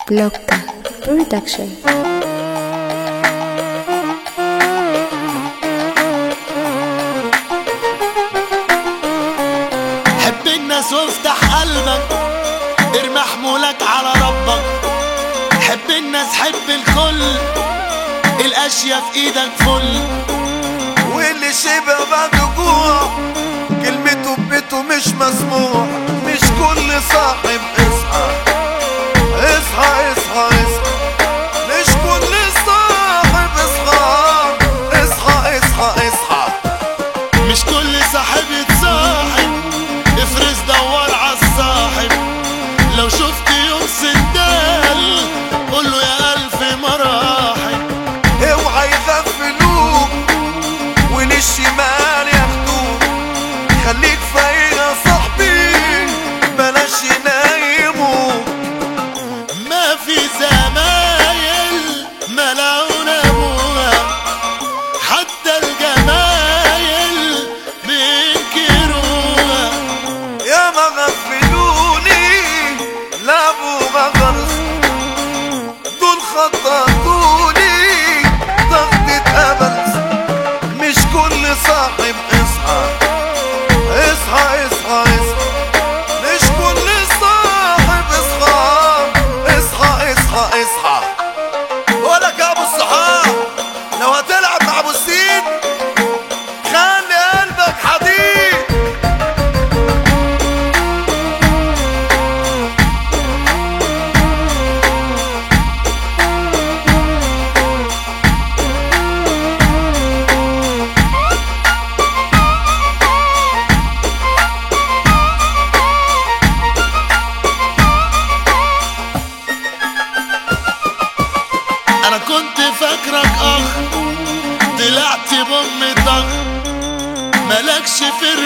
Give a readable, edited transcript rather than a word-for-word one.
لوكا برودكشن. حب الناس وافتح قلبك، ارمي حمولك على ربك. حب الناس حب الكل، الاشياء في ايدك فل. واللي شبه بعد جوع كلمته ببيته مش مسموع. مش كل صاحب اصحى اصحى اصحى اصحى، مش كل صاحب اصحى اصحى اصحى اصحى. مش كل صاحب يتصاحب، افرز دور عالصاحب. لو شفت يوم سندال قوله يا الف مراحب. اوعى يغفلوك وللشمال ياخدوك، خليك فايق يا صاحبي بلاش ينايموك. ما في زمايل ملعون ابوها، حتى الجمايل بينكروها. يا ما غفلوني لعبوا غرس، دول خططوني ضغطة أمل. مش كل صاحب اصحى اصحى اصحى اصحى، مش كل صاحب اصحى اصحى اصحى اصحى. بقولك يا ابو الصحاب، لو هتلعب مع ابو السيد خلي قلبك حديد. انا كنت فاكرك اخ، طلعت بام ضغط. مالكش في